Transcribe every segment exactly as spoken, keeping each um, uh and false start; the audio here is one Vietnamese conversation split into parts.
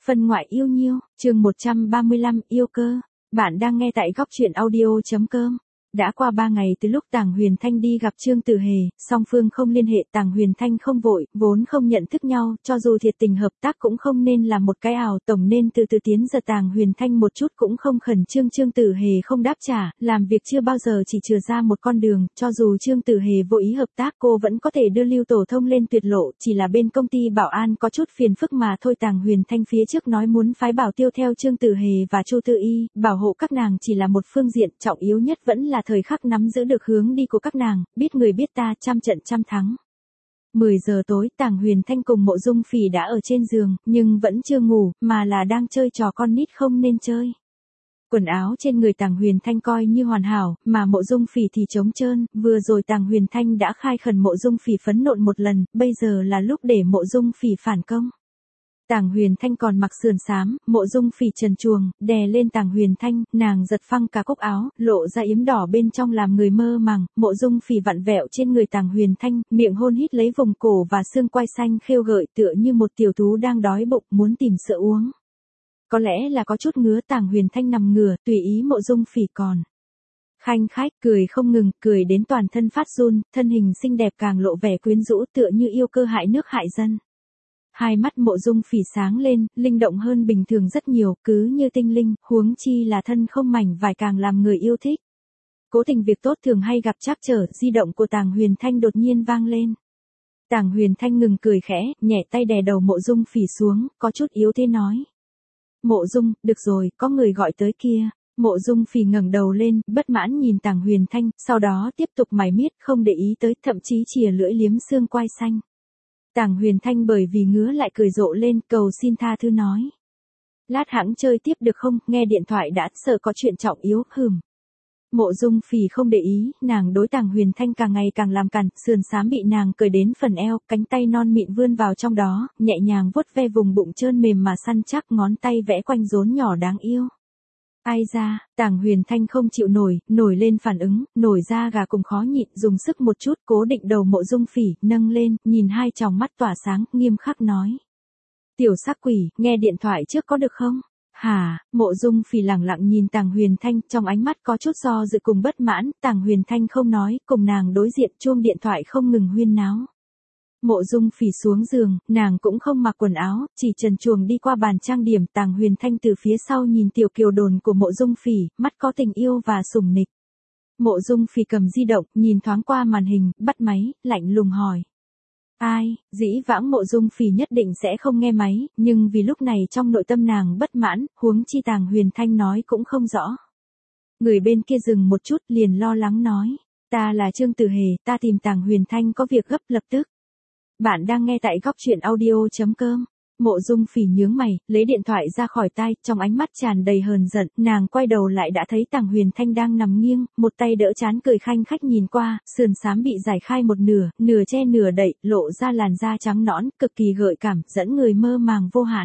Phân ngoại yêu nhiêu, chương một trăm ba mươi lăm, yêu cơ. Bạn đang nghe tại góc truyện audio.com. Đã qua ba ngày từ lúc Tàng Huyền Thanh đi gặp Trương Tử Hề, song phương không liên hệ. Tàng Huyền Thanh không vội, vốn không nhận thức nhau, cho dù thiệt tình hợp tác cũng không nên là một cái ảo, tổng nên từ từ tiến. Giờ Tàng Huyền Thanh một chút cũng không khẩn trương. Trương Tử Hề không đáp trả, làm việc chưa bao giờ chỉ chừa ra một con đường, cho dù Trương Tử Hề vô ý hợp tác cô vẫn có thể đưa Lưu Tổ Thông lên tuyệt lộ, chỉ là bên công ty bảo an có chút phiền phức mà thôi. Tàng Huyền Thanh phía trước nói muốn phái Bảo Tiêu theo Trương Tử Hề và Chu Tư Y, bảo hộ các nàng chỉ là một phương diện, trọng yếu nhất vẫn là thời khắc nắm giữ được hướng đi của các nàng, biết người biết ta, trăm trận trăm thắng. mười giờ tối, Tàng Huyền Thanh cùng Mộ Dung Phỉ đã ở trên giường, nhưng vẫn chưa ngủ, mà là đang chơi trò con nít không nên chơi. Quần áo trên người Tàng Huyền Thanh coi như hoàn hảo, mà Mộ Dung Phỉ thì trống trơn. Vừa rồi Tàng Huyền Thanh đã khai khẩn Mộ Dung Phỉ phẫn nộ một lần, bây giờ là lúc để Mộ Dung Phỉ phản công. Tàng Huyền Thanh còn mặc sườn xám, Mộ Dung Phỉ trần truồng, đè lên Tàng Huyền Thanh, nàng giật phăng cả cúc áo, lộ ra yếm đỏ bên trong làm người mơ màng. Mộ Dung Phỉ vặn vẹo trên người Tàng Huyền Thanh, miệng hôn hít lấy vùng cổ và xương quai xanh khêu gợi, tựa như một tiểu thú đang đói bụng muốn tìm sữa uống. Có lẽ là có chút ngứa, Tàng Huyền Thanh nằm ngửa, tùy ý Mộ Dung Phỉ còn khanh khách, cười không ngừng, cười đến toàn thân phát run, thân hình xinh đẹp càng lộ vẻ quyến rũ, tựa như yêu cơ hại nước hại dân. Hai mắt Mộ Dung Phỉ sáng lên, linh động hơn bình thường rất nhiều, cứ như tinh linh, huống chi là thân không mảnh vải càng làm người yêu thích. Cố tình việc tốt thường hay gặp trắc trở, di động của Tàng Huyền Thanh đột nhiên vang lên. Tàng Huyền Thanh ngừng cười khẽ, nhẹ tay đè đầu Mộ Dung Phỉ xuống, có chút yếu thế nói. Mộ Dung, được rồi, có người gọi tới kia. Mộ Dung Phỉ ngẩng đầu lên, bất mãn nhìn Tàng Huyền Thanh, sau đó tiếp tục mải miết, không để ý tới, thậm chí chìa lưỡi liếm xương quai xanh. Tàng Huyền Thanh bởi vì ngứa lại cười rộ lên, cầu xin tha thứ nói. Lát hãng chơi tiếp được không, nghe điện thoại đã, sợ có chuyện trọng yếu, hừm. Mộ Dung Phỉ không để ý, nàng đối Tàng Huyền Thanh càng ngày càng làm cằn, sườn xám bị nàng cởi đến phần eo, cánh tay non mịn vươn vào trong đó, nhẹ nhàng vuốt ve vùng bụng trơn mềm mà săn chắc, ngón tay vẽ quanh rốn nhỏ đáng yêu. Ai ra, Tàng Huyền Thanh không chịu nổi, nổi lên phản ứng, nổi da gà cùng khó nhịn, dùng sức một chút, cố định đầu Mộ Dung Phỉ, nâng lên, nhìn hai tròng mắt tỏa sáng, nghiêm khắc nói. Tiểu sắc quỷ, nghe điện thoại trước có được không? Hả, Mộ Dung Phỉ lẳng lặng nhìn Tàng Huyền Thanh, trong ánh mắt có chút do dự cùng bất mãn. Tàng Huyền Thanh không nói, cùng nàng đối diện, chuông điện thoại không ngừng huyên náo. Mộ Dung Phỉ xuống giường, nàng cũng không mặc quần áo, chỉ trần truồng đi qua bàn trang điểm. Tàng Huyền Thanh từ phía sau nhìn tiểu kiều đồn của Mộ Dung Phỉ, mắt có tình yêu và sủng nịch. Mộ Dung Phỉ cầm di động, nhìn thoáng qua màn hình, bắt máy, lạnh lùng hỏi. Ai, dĩ vãng Mộ Dung Phỉ nhất định sẽ không nghe máy, nhưng vì lúc này trong nội tâm nàng bất mãn, huống chi Tàng Huyền Thanh nói cũng không rõ. Người bên kia dừng một chút, liền lo lắng nói. Ta là Trương Tử Hề, ta tìm Tàng Huyền Thanh có việc gấp, lập tức. Bạn đang nghe tại góc truyện audio.com. Mộ Dung Phỉ nhướng mày, lấy điện thoại ra khỏi tai, trong ánh mắt tràn đầy hờn giận, nàng quay đầu lại đã thấy Tàng Huyền Thanh đang nằm nghiêng, một tay đỡ trán cười khanh khách nhìn qua, sườn xám bị giải khai một nửa, nửa che nửa đậy, lộ ra làn da trắng nõn, cực kỳ gợi cảm, dẫn người mơ màng vô hạn.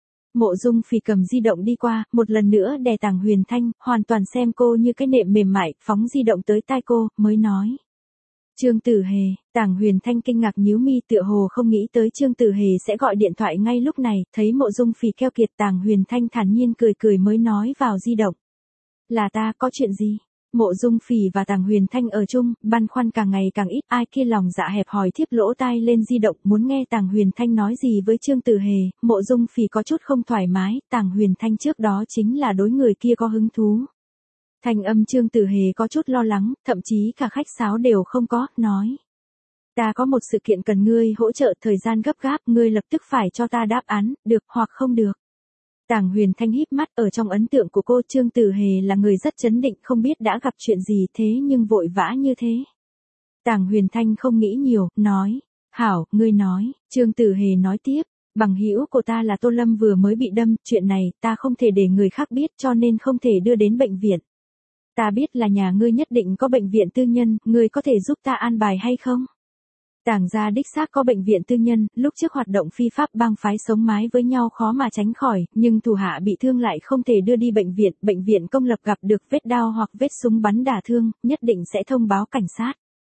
Mộ Dung Phỉ cầm di động đi qua, một lần nữa đè Tàng Huyền Thanh, hoàn toàn xem cô như cái nệm mềm mại, phóng di động tới tai cô, mới nói. Trương Tử Hề, Tàng Huyền Thanh kinh ngạc nhíu mi, tựa hồ không nghĩ tới Trương Tử Hề sẽ gọi điện thoại ngay lúc này, thấy Mộ Dung Phỉ keo kiệt, Tàng Huyền Thanh thản nhiên cười cười mới nói vào di động. Là ta, có chuyện gì? Mộ Dung Phỉ và Tàng Huyền Thanh ở chung, băn khoăn càng ngày càng ít, ai kia lòng dạ hẹp hòi thiếp lỗ tai lên di động, muốn nghe Tàng Huyền Thanh nói gì với Trương Tử Hề. Mộ Dung Phỉ có chút không thoải mái, Tàng Huyền Thanh trước đó chính là đối người kia có hứng thú. Thanh âm Trương Tử Hề có chút lo lắng, thậm chí cả khách sáo đều không có, nói. Ta có một sự kiện cần ngươi hỗ trợ, thời gian gấp gáp, ngươi lập tức phải cho ta đáp án, được hoặc không được. Tàng Huyền Thanh híp mắt, ở trong ấn tượng của cô Trương Tử Hề là người rất trấn định, không biết đã gặp chuyện gì thế nhưng vội vã như thế. Tàng Huyền Thanh không nghĩ nhiều, nói. Hảo, ngươi nói. Trương Tử Hề nói tiếp. Bằng hữu của ta là Tô Lâm vừa mới bị đâm, chuyện này ta không thể để người khác biết cho nên không thể đưa đến bệnh viện. Ta biết là nhà ngươi nhất định có bệnh viện tư nhân, ngươi có thể giúp ta an bài hay không? Tàng gia đích xác có bệnh viện tư nhân, lúc trước hoạt động phi pháp bang phái sống mái với nhau khó mà tránh khỏi, nhưng thủ hạ bị thương lại không thể đưa đi bệnh viện, bệnh viện công lập gặp được vết đao hoặc vết súng bắn đả thương, nhất định sẽ thông báo cảnh sát.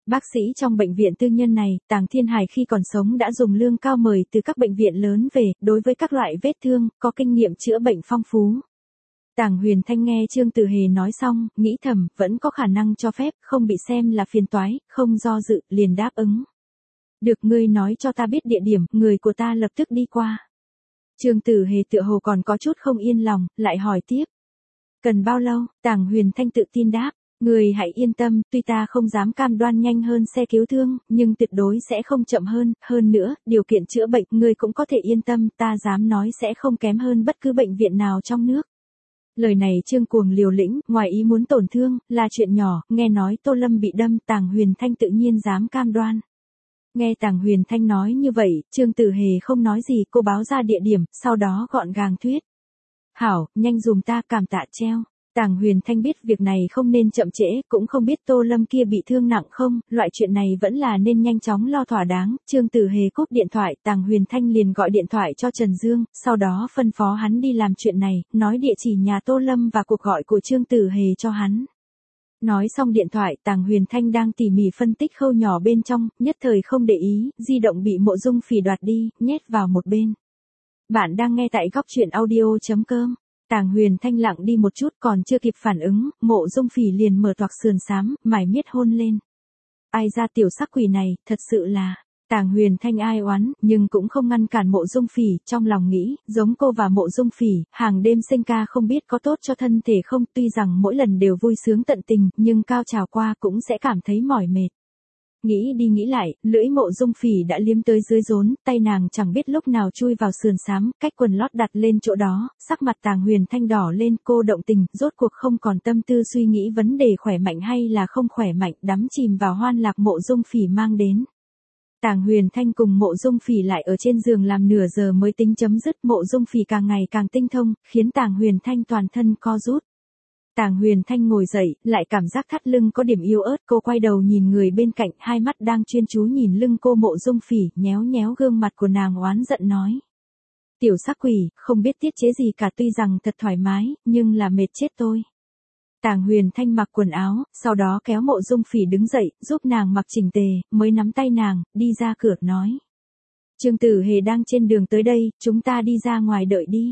Bác sĩ trong bệnh viện tư nhân này, Tàng Thiên Hải khi còn sống đã dùng lương cao mời từ các bệnh viện lớn về, đối với các loại vết thương, có kinh nghiệm chữa bệnh phong phú. Tàng Huyền Thanh nghe Trương Tử Hề nói xong, nghĩ thầm, vẫn có khả năng cho phép, không bị xem là phiền toái, không do dự, liền đáp ứng. Được, ngươi nói cho ta biết địa điểm, người của ta lập tức đi qua. Trương Tử Hề tựa hồ còn có chút không yên lòng, lại hỏi tiếp. Cần bao lâu? Tàng Huyền Thanh tự tin đáp. Người hãy yên tâm, tuy ta không dám cam đoan nhanh hơn xe cứu thương, nhưng tuyệt đối sẽ không chậm hơn, hơn nữa, điều kiện chữa bệnh, người cũng có thể yên tâm, ta dám nói sẽ không kém hơn bất cứ bệnh viện nào trong nước. Lời này Trương Cuồng liều lĩnh, ngoài ý muốn tổn thương, là chuyện nhỏ, nghe nói Tô Lâm bị đâm, Tàng Huyền Thanh tự nhiên dám cam đoan. Nghe Tàng Huyền Thanh nói như vậy, Trương Tử Hề không nói gì, cô báo ra địa điểm, sau đó gọn gàng thuyết. Hảo, nhanh dùm ta, cảm tạ treo. Tàng Huyền Thanh biết việc này không nên chậm trễ, cũng không biết Tô Lâm kia bị thương nặng không, loại chuyện này vẫn là nên nhanh chóng lo thỏa đáng. Trương Tử Hề cúp điện thoại, Tàng Huyền Thanh liền gọi điện thoại cho Trần Dương, sau đó phân phó hắn đi làm chuyện này, nói địa chỉ nhà Tô Lâm và cuộc gọi của Trương Tử Hề cho hắn. Nói xong điện thoại, Tàng Huyền Thanh đang tỉ mỉ phân tích khâu nhỏ bên trong, nhất thời không để ý, di động bị Mộ Dung Phỉ đoạt đi, nhét vào một bên. Bạn đang nghe tại góc truyện audio chấm com. Tàng Huyền Thanh lặng đi một chút, còn chưa kịp phản ứng, Mộ Dung Phỉ liền mở toạc sườn xám, mải miết hôn lên. Ai ra tiểu sắc quỷ này, thật sự là. Tàng Huyền Thanh ai oán, nhưng cũng không ngăn cản Mộ Dung Phỉ, trong lòng nghĩ, giống cô và Mộ Dung Phỉ, hàng đêm sinh ca không biết có tốt cho thân thể không, tuy rằng mỗi lần đều vui sướng tận tình, nhưng cao trào qua cũng sẽ cảm thấy mỏi mệt. Nghĩ đi nghĩ lại, lưỡi Mộ Dung Phỉ đã liếm tới dưới rốn, tay nàng chẳng biết lúc nào chui vào sườn xám, cách quần lót đặt lên chỗ đó, sắc mặt Tàng Huyền Thanh đỏ lên, cô động tình, rốt cuộc không còn tâm tư suy nghĩ vấn đề khỏe mạnh hay là không khỏe mạnh, đắm chìm vào hoan lạc Mộ Dung Phỉ mang đến. Tàng Huyền Thanh cùng Mộ Dung Phỉ lại ở trên giường làm nửa giờ mới tính chấm dứt, Mộ Dung Phỉ càng ngày càng tinh thông, khiến Tàng Huyền Thanh toàn thân co rút. Tàng Huyền Thanh ngồi dậy, lại cảm giác thắt lưng có điểm yếu ớt, cô quay đầu nhìn người bên cạnh, hai mắt đang chuyên chú nhìn lưng cô. Mộ Dung Phỉ, nhéo nhéo gương mặt của nàng oán giận nói. Tiểu sắc quỷ, không biết tiết chế gì cả, tuy rằng thật thoải mái, nhưng là mệt chết tôi. Tàng Huyền Thanh mặc quần áo, sau đó kéo Mộ Dung Phỉ đứng dậy, giúp nàng mặc chỉnh tề, mới nắm tay nàng, đi ra cửa, nói. Trương Tử Hề đang trên đường tới đây, chúng ta đi ra ngoài đợi đi.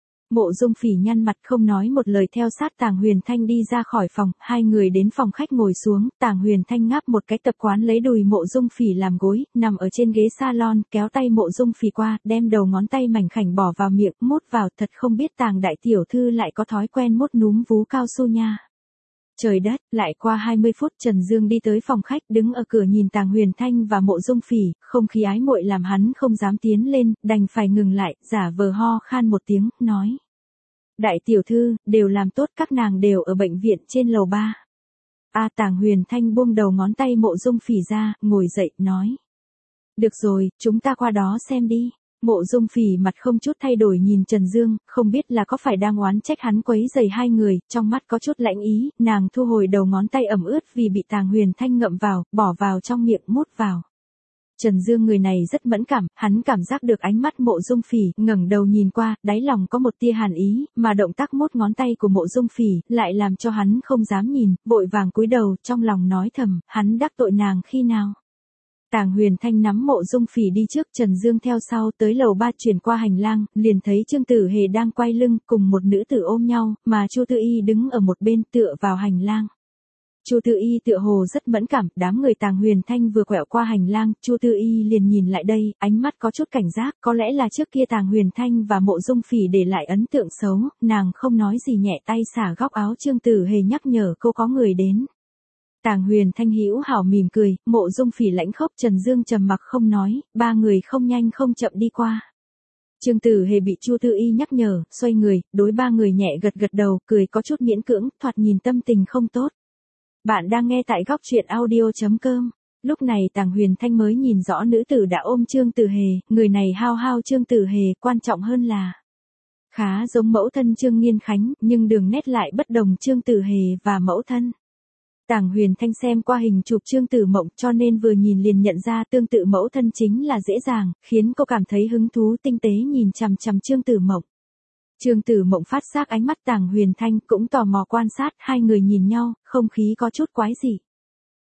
Mộ Dung Phỉ nhăn mặt không nói một lời theo sát Tàng Huyền Thanh đi ra khỏi phòng, hai người đến phòng khách ngồi xuống, Tàng Huyền Thanh ngáp một cái tập quán lấy đùi Mộ Dung Phỉ làm gối, nằm ở trên ghế salon, kéo tay Mộ Dung Phỉ qua, đem đầu ngón tay mảnh khảnh bỏ vào miệng, mút vào, thật không biết Tàng đại tiểu thư lại có thói quen mút núm vú cao su nha. Trời đất, lại qua hai mươi phút Trần Dương đi tới phòng khách, đứng ở cửa nhìn Tàng Huyền Thanh và Mộ Dung Phỉ, không khí ái muội làm hắn không dám tiến lên, đành phải ngừng lại, giả vờ ho khan một tiếng, nói. Đại tiểu thư, đều làm tốt, các nàng đều ở bệnh viện trên lầu ba. A Tàng Huyền Thanh buông đầu ngón tay Mộ Dung Phỉ ra, ngồi dậy, nói. Được rồi, chúng ta qua đó xem đi. Mộ Dung Phỉ mặt không chút thay đổi nhìn Trần Dương, không biết là có phải đang oán trách hắn quấy rầy hai người, trong mắt có chút lãnh ý, nàng thu hồi đầu ngón tay ẩm ướt vì bị Tàng Huyền Thanh ngậm vào, bỏ vào trong miệng, mút vào. Trần Dương người này rất mẫn cảm, hắn cảm giác được ánh mắt Mộ Dung Phỉ, ngẩng đầu nhìn qua, đáy lòng có một tia hàn ý, mà động tác mút ngón tay của Mộ Dung Phỉ, lại làm cho hắn không dám nhìn, vội vàng cúi đầu, trong lòng nói thầm, hắn đắc tội nàng khi nào. Tàng Huyền Thanh nắm Mộ Dung Phỉ đi trước, Trần Dương theo sau, tới lầu ba chuyển qua hành lang, liền thấy Trương Tử Hề đang quay lưng, cùng một nữ tử ôm nhau, mà Chu Tư Y đứng ở một bên tựa vào hành lang. Chu Tư Y tựa hồ rất mẫn cảm, đám người Tàng Huyền Thanh vừa quẹo qua hành lang, Chu Tư Y liền nhìn lại đây, ánh mắt có chút cảnh giác, có lẽ là trước kia Tàng Huyền Thanh và Mộ Dung Phỉ để lại ấn tượng xấu, nàng không nói gì nhẹ tay xả góc áo Trương Tử Hề nhắc nhở cô có người đến. Tàng Huyền Thanh hữu hảo mỉm cười, Mộ Dung Phỉ lãnh khốc, Trần Dương trầm mặc không nói, ba người không nhanh không chậm đi qua. Trương Tử Hề bị Chu Tư Y nhắc nhở, xoay người, đối ba người nhẹ gật gật đầu, cười có chút miễn cưỡng, thoạt nhìn tâm tình không tốt. Bạn đang nghe tại góc truyện audio chấm com. Lúc này Tàng Huyền Thanh mới nhìn rõ nữ tử đã ôm Trương Tử Hề, người này hao hao Trương Tử Hề, quan trọng hơn là khá giống mẫu thân Trương Nghiên Khánh, nhưng đường nét lại bất đồng Trương Tử Hề và mẫu thân. Tàng Huyền Thanh xem qua hình chụp Trương Tử Mộng cho nên vừa nhìn liền nhận ra tương tự mẫu thân chính là dễ dàng, khiến cô cảm thấy hứng thú tinh tế nhìn chằm chằm Trương Tử Mộng. Trương Tử Mộng phát giác ánh mắt Tàng Huyền Thanh cũng tò mò quan sát, hai người nhìn nhau, không khí có chút quái dị.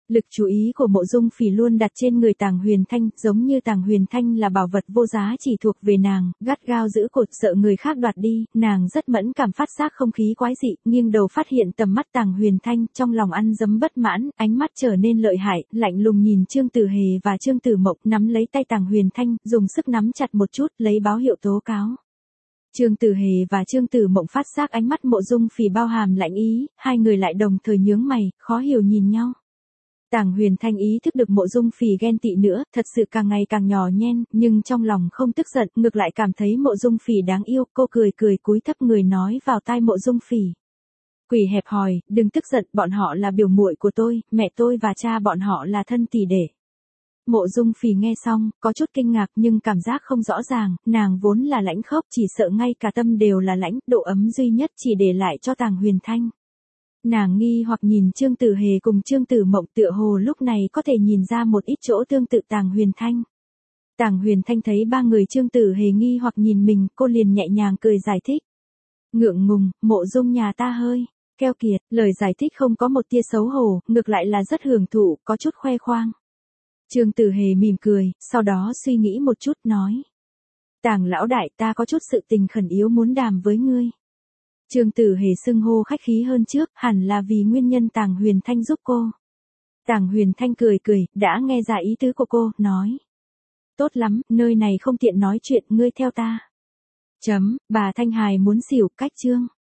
Lực chú ý của Mộ Dung Phỉ luôn đặt trên người Tàng Huyền Thanh, giống như Tàng Huyền Thanh là bảo vật vô giá chỉ thuộc về nàng, gắt gao giữ cột sợ người khác đoạt đi, nàng rất mẫn cảm phát giác không khí quái dị, nghiêng đầu phát hiện tầm mắt Tàng Huyền Thanh, trong lòng ăn dấm bất mãn, ánh mắt trở nên lợi hại, lạnh lùng nhìn Trương Tử Hề và Trương Tử Mộng, nắm lấy tay Tàng Huyền Thanh, dùng sức nắm chặt một chút, lấy báo hiệu tố cáo. Trương Tử Hề và Trương Tử Mộng phát giác ánh mắt Mộ Dung Phỉ bao hàm lạnh ý, hai người lại đồng thời nhướng mày, khó hiểu nhìn nhau. Tàng Huyền Thanh ý thức được Mộ Dung Phỉ ghen tị nữa, thật sự càng ngày càng nhỏ nhen, nhưng trong lòng không tức giận, ngược lại cảm thấy Mộ Dung Phỉ đáng yêu, cô cười cười cúi thấp người nói vào tai Mộ Dung Phỉ. Quỷ hẹp hòi, đừng tức giận, bọn họ là biểu muội của tôi, mẹ tôi và cha bọn họ là thân tỷ đệ. Mộ Dung Phỉ nghe xong, có chút kinh ngạc nhưng cảm giác không rõ ràng, nàng vốn là lãnh khốc, chỉ sợ ngay cả tâm đều là lãnh, độ ấm duy nhất chỉ để lại cho Tàng Huyền Thanh. Nàng nghi hoặc nhìn Trương Tử Hề cùng Trương Tử Mộng, tựa hồ lúc này có thể nhìn ra một ít chỗ tương tự Tàng Huyền Thanh. Tàng Huyền Thanh thấy ba người Trương Tử Hề nghi hoặc nhìn mình, cô liền nhẹ nhàng cười giải thích. Ngượng ngùng, Mộ Dung nhà ta hơi keo kiệt, lời giải thích không có một tia xấu hổ, ngược lại là rất hưởng thụ, có chút khoe khoang. Trương Tử Hề mỉm cười, sau đó suy nghĩ một chút nói. Tàng lão đại, ta có chút sự tình khẩn yếu muốn đàm với ngươi. Trương Tử Hề xưng hô khách khí hơn trước, hẳn là vì nguyên nhân Tàng Huyền Thanh giúp cô. Tàng Huyền Thanh cười cười, đã nghe ra ý tứ của cô, nói. Tốt lắm, nơi này không tiện nói chuyện, ngươi theo ta. Chấm, bà Thanh Hài muốn xỉu, cách chương.